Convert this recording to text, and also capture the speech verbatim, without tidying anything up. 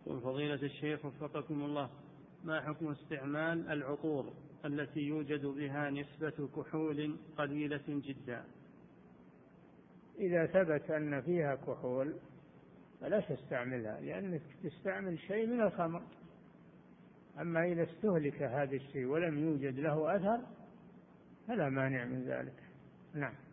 فضيلة الشيخ وفقكم الله، ما حكم استعمال العطور التي يوجد بها نسبة كحول قليلة جدا؟ إذا ثبت أن فيها كحول فلا تستعملها، لأنك تستعمل شيء من الخمر. أما إذا استهلك هذا الشيء ولم يوجد له أثر فلا مانع من ذلك. نعم.